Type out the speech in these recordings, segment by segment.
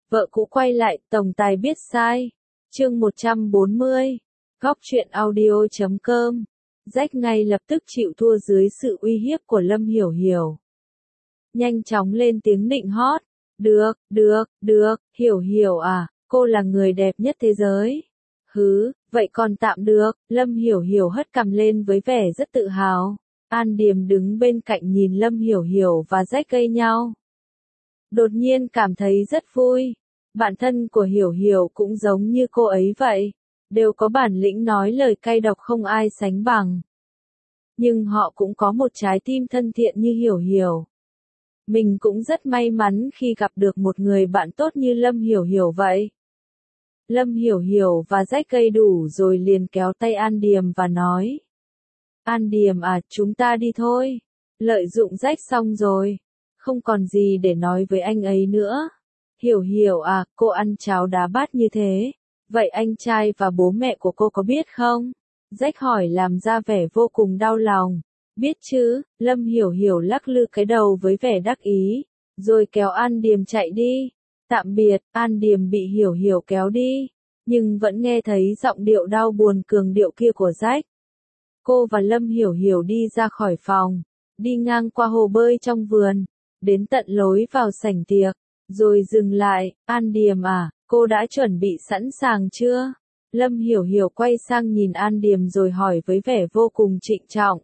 Vợ cũ quay lại, tổng tài biết sai. Chương 140. Góc truyện audio.com. Jack ngay lập tức chịu thua dưới sự uy hiếp của Lâm Hiểu Hiểu. Nhanh chóng lên tiếng nịnh hót. Được, Hiểu Hiểu à, cô là người đẹp nhất thế giới. Hứ, vậy còn tạm được. Lâm Hiểu Hiểu hất cằm lên với vẻ rất tự hào. An Điềm đứng bên cạnh nhìn Lâm Hiểu Hiểu và Jack gây nhau. Đột nhiên cảm thấy rất vui. Bạn thân của Hiểu Hiểu cũng giống như cô ấy vậy. Đều có bản lĩnh nói lời cay độc không ai sánh bằng. Nhưng họ cũng có một trái tim thân thiện như Hiểu Hiểu. Mình cũng rất may mắn khi gặp được một người bạn tốt như Lâm Hiểu Hiểu vậy. Lâm Hiểu Hiểu và Jack gây đủ rồi liền kéo tay An Điềm và nói. An Điềm à, chúng ta đi thôi. Lợi dụng Jack xong rồi. Không còn gì để nói với anh ấy nữa. Hiểu Hiểu à, cô ăn cháo đá bát như thế. Vậy anh trai và bố mẹ của cô có biết không? Jack hỏi làm ra vẻ vô cùng đau lòng. Biết chứ, Lâm Hiểu Hiểu lắc lư cái đầu với vẻ đắc ý. Rồi kéo An Điềm chạy đi. Tạm biệt, An Điềm bị Hiểu Hiểu kéo đi. Nhưng vẫn nghe thấy giọng điệu đau buồn cường điệu kia của Jack. Cô và Lâm Hiểu Hiểu đi ra khỏi phòng. Đi ngang qua hồ bơi trong vườn. Đến tận lối vào sảnh tiệc. Rồi dừng lại, An Điềm à, cô đã chuẩn bị sẵn sàng chưa? Lâm Hiểu Hiểu quay sang nhìn An Điềm rồi hỏi với vẻ vô cùng trịnh trọng.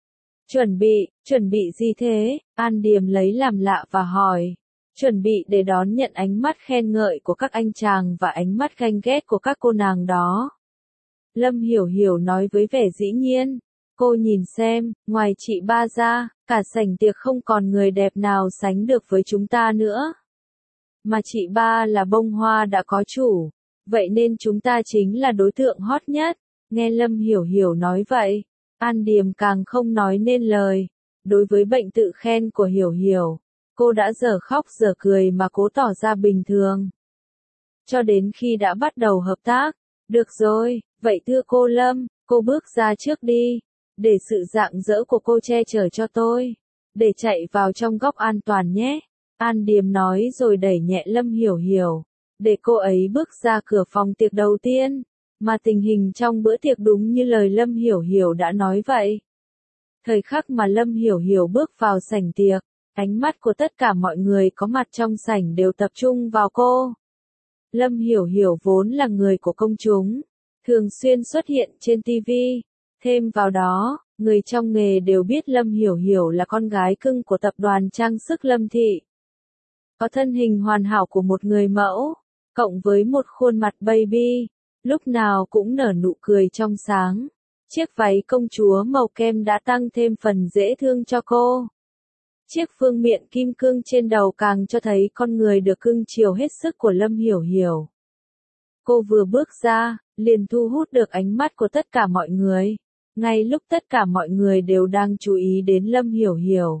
Chuẩn bị gì thế? An Điềm lấy làm lạ và hỏi. Chuẩn bị để đón nhận ánh mắt khen ngợi của các anh chàng và ánh mắt ganh ghét của các cô nàng đó. Lâm Hiểu Hiểu nói với vẻ dĩ nhiên. Cô nhìn xem, ngoài chị ba ra, cả sảnh tiệc không còn người đẹp nào sánh được với chúng ta nữa. Mà chị ba là bông hoa đã có chủ, vậy nên chúng ta chính là đối tượng hot nhất. Nghe Lâm Hiểu Hiểu nói vậy, An Điềm càng không nói nên lời. Đối với bệnh tự khen của Hiểu Hiểu, cô đã dở khóc dở cười mà cố tỏ ra bình thường. Cho đến khi đã bắt đầu hợp tác. Được rồi, vậy thưa cô Lâm, cô bước ra trước đi. Để sự rạng rỡ của cô che chở cho tôi. Để chạy vào trong góc an toàn nhé. An Điềm nói rồi đẩy nhẹ Lâm Hiểu Hiểu. Để cô ấy bước ra cửa phòng tiệc đầu tiên. Mà tình hình trong bữa tiệc đúng như lời Lâm Hiểu Hiểu đã nói vậy. Thời khắc mà Lâm Hiểu Hiểu bước vào sảnh tiệc, ánh mắt của tất cả mọi người có mặt trong sảnh đều tập trung vào cô. Lâm Hiểu Hiểu vốn là người của công chúng, thường xuyên xuất hiện trên TV. Thêm vào đó, người trong nghề đều biết Lâm Hiểu Hiểu là con gái cưng của tập đoàn trang sức Lâm Thị. Có thân hình hoàn hảo của một người mẫu, cộng với một khuôn mặt baby, lúc nào cũng nở nụ cười trong sáng. Chiếc váy công chúa màu kem đã tăng thêm phần dễ thương cho cô. Chiếc phương miện kim cương trên đầu càng cho thấy con người được cưng chiều hết sức của Lâm Hiểu Hiểu. Cô vừa bước ra, liền thu hút được ánh mắt của tất cả mọi người. Ngay lúc tất cả mọi người đều đang chú ý đến Lâm Hiểu Hiểu,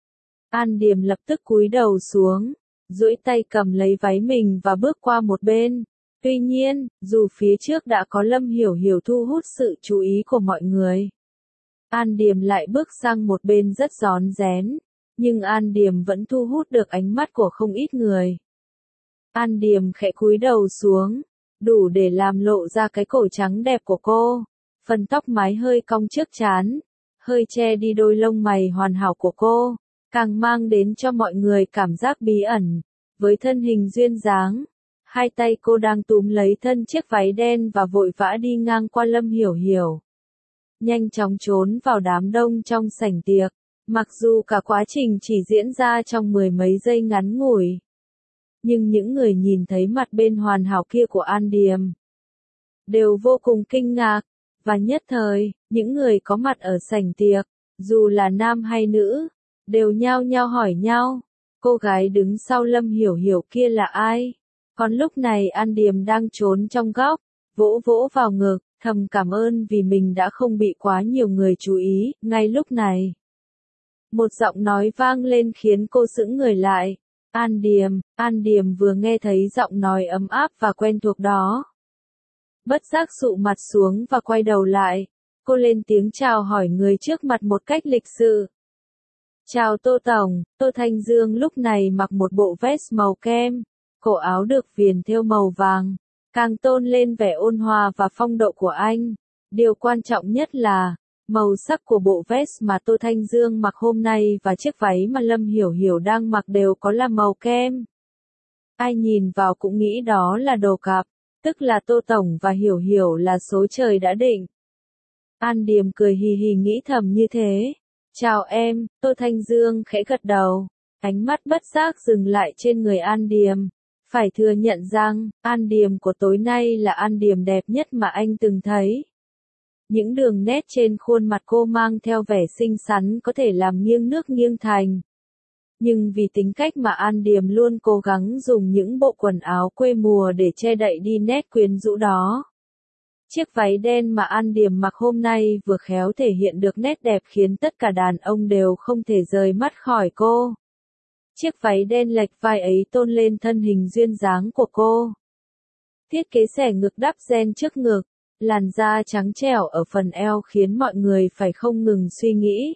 An Điềm lập tức cúi đầu xuống, duỗi tay cầm lấy váy mình và bước qua một bên. Tuy nhiên, dù phía trước đã có Lâm Hiểu Hiểu thu hút sự chú ý của mọi người, An Điềm lại bước sang một bên rất rón rén, nhưng An Điềm vẫn thu hút được ánh mắt của không ít người. An Điềm khẽ cúi đầu xuống, đủ để làm lộ ra cái cổ trắng đẹp của cô. Phần tóc mái hơi cong trước trán, hơi che đi đôi lông mày hoàn hảo của cô, càng mang đến cho mọi người cảm giác bí ẩn. Với thân hình duyên dáng, hai tay cô đang túm lấy thân chiếc váy đen và vội vã đi ngang qua Lâm Hiểu Hiểu. Nhanh chóng trốn vào đám đông trong sảnh tiệc, mặc dù cả quá trình chỉ diễn ra trong mười mấy giây ngắn ngủi. Nhưng những người nhìn thấy mặt bên hoàn hảo kia của An Điềm đều vô cùng kinh ngạc. Và nhất thời, những người có mặt ở sảnh tiệc, dù là nam hay nữ, đều nhao nhao hỏi nhau, cô gái đứng sau Lâm Hiểu Hiểu kia là ai? Còn lúc này An Điềm đang trốn trong góc, vỗ vỗ vào ngực, thầm cảm ơn vì mình đã không bị quá nhiều người chú ý. Ngay lúc này, một giọng nói vang lên khiến cô sững người lại. An Điềm vừa nghe thấy giọng nói ấm áp và quen thuộc đó. Bất giác sụ mặt xuống và quay đầu lại. Cô lên tiếng chào hỏi người trước mặt một cách lịch sự. Chào Tô Tổng. Tô Thanh Dương lúc này mặc một bộ vest màu kem, Cổ áo được viền thêu màu vàng, càng tôn lên vẻ ôn hòa và phong độ của anh. Điều quan trọng nhất là, màu sắc của bộ vest mà Tô Thanh Dương mặc hôm nay và chiếc váy mà Lâm Hiểu Hiểu đang mặc đều có là màu kem. Ai nhìn vào cũng nghĩ đó là đồ cặp, tức là Tô Tổng và Hiểu Hiểu là số trời đã định. An Điềm cười hì hì nghĩ thầm như thế. Chào em, Tô Thanh Dương khẽ gật đầu, ánh mắt bất giác dừng lại trên người An Điềm. Phải thừa nhận rằng, An Điềm của tối nay là An Điềm đẹp nhất mà anh từng thấy. Những đường nét trên khuôn mặt cô mang theo vẻ xinh xắn có thể làm nghiêng nước nghiêng thành. Nhưng vì tính cách mà An Điềm luôn cố gắng dùng những bộ quần áo quê mùa để che đậy đi nét quyến rũ đó. Chiếc váy đen mà An Điềm mặc hôm nay vừa khéo thể hiện được nét đẹp khiến tất cả đàn ông đều không thể rời mắt khỏi cô. Chiếc váy đen lệch vai ấy tôn lên thân hình duyên dáng của cô. Thiết kế xẻ ngực đắp ren trước ngực, làn da trắng trẻo ở phần eo khiến mọi người phải không ngừng suy nghĩ.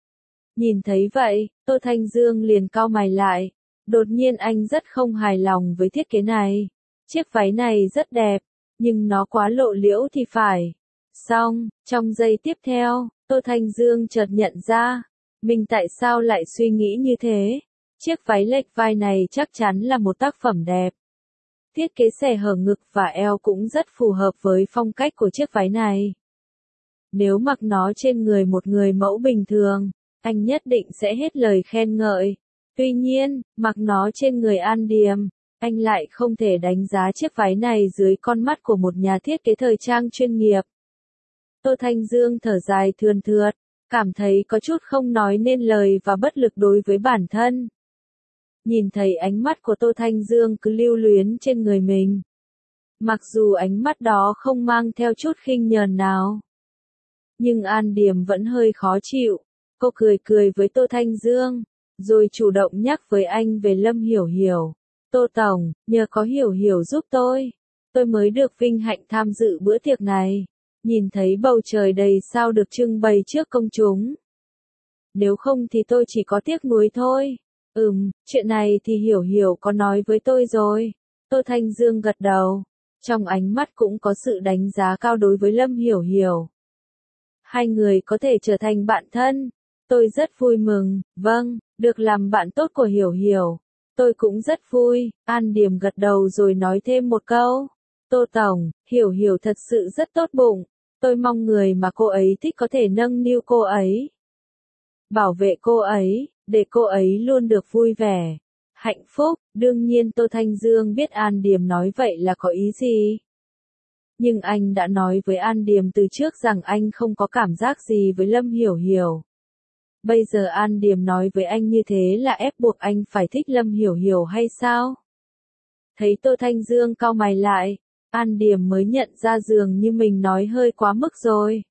Nhìn thấy vậy, Tô Thanh Dương liền cau mày lại. Đột nhiên anh rất không hài lòng với thiết kế này. Chiếc váy này rất đẹp, nhưng nó quá lộ liễu thì phải. Xong, trong giây tiếp theo, Tô Thanh Dương chợt nhận ra, mình tại sao lại suy nghĩ như thế. Chiếc váy lệch vai này chắc chắn là một tác phẩm đẹp. Thiết kế xẻ hở ngực và eo cũng rất phù hợp với phong cách của chiếc váy này. Nếu mặc nó trên người một người mẫu bình thường, anh nhất định sẽ hết lời khen ngợi. Tuy nhiên, mặc nó trên người An Điềm, anh lại không thể đánh giá chiếc váy này dưới con mắt của một nhà thiết kế thời trang chuyên nghiệp. Tô Thanh Dương thở dài thườn thượt, cảm thấy có chút không nói nên lời và bất lực đối với bản thân. Nhìn thấy ánh mắt của Tô Thanh Dương cứ lưu luyến trên người mình. Mặc dù ánh mắt đó không mang theo chút khinh nhờn nào. Nhưng An Điềm vẫn hơi khó chịu. Cô cười cười với Tô Thanh Dương, rồi chủ động nhắc với anh về Lâm Hiểu Hiểu. Tô Tổng, nhờ có Hiểu Hiểu giúp tôi mới được vinh hạnh tham dự bữa tiệc này. Nhìn thấy bầu trời đầy sao được trưng bày trước công chúng. Nếu không thì tôi chỉ có tiếc nuối thôi. Chuyện này thì Hiểu Hiểu có nói với tôi rồi. Tô Thanh Dương gật đầu. Trong ánh mắt cũng có sự đánh giá cao đối với Lâm Hiểu Hiểu. Hai người có thể trở thành bạn thân. Tôi rất vui mừng, vâng, được làm bạn tốt của Hiểu Hiểu. Tôi cũng rất vui, An Điềm gật đầu rồi nói thêm một câu. Tô Tổng, Hiểu Hiểu thật sự rất tốt bụng. Tôi mong người mà cô ấy thích có thể nâng niu cô ấy. Bảo vệ cô ấy, để cô ấy luôn được vui vẻ. Hạnh phúc, đương nhiên Tô Thanh Dương biết An Điềm nói vậy là có ý gì. Nhưng anh đã nói với An Điềm từ trước rằng anh không có cảm giác gì với Lâm Hiểu Hiểu. Bây giờ An Điềm nói với anh như thế là ép buộc anh phải thích Lâm Hiểu Hiểu hay sao? Thấy Tô Thanh Dương cau mày lại, An Điềm mới nhận ra dường như mình nói hơi quá mức rồi.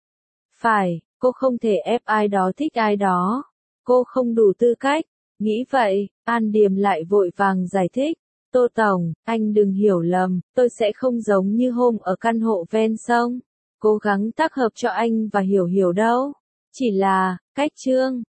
Phải, cô không thể ép ai đó thích ai đó. Cô không đủ tư cách. Nghĩ vậy, An Điềm lại vội vàng giải thích. Tô Tổng, anh đừng hiểu lầm, tôi sẽ không giống như hôm ở căn hộ ven sông. Cố gắng tác hợp cho anh và Hiểu Hiểu đâu. Chỉ là, cách chương.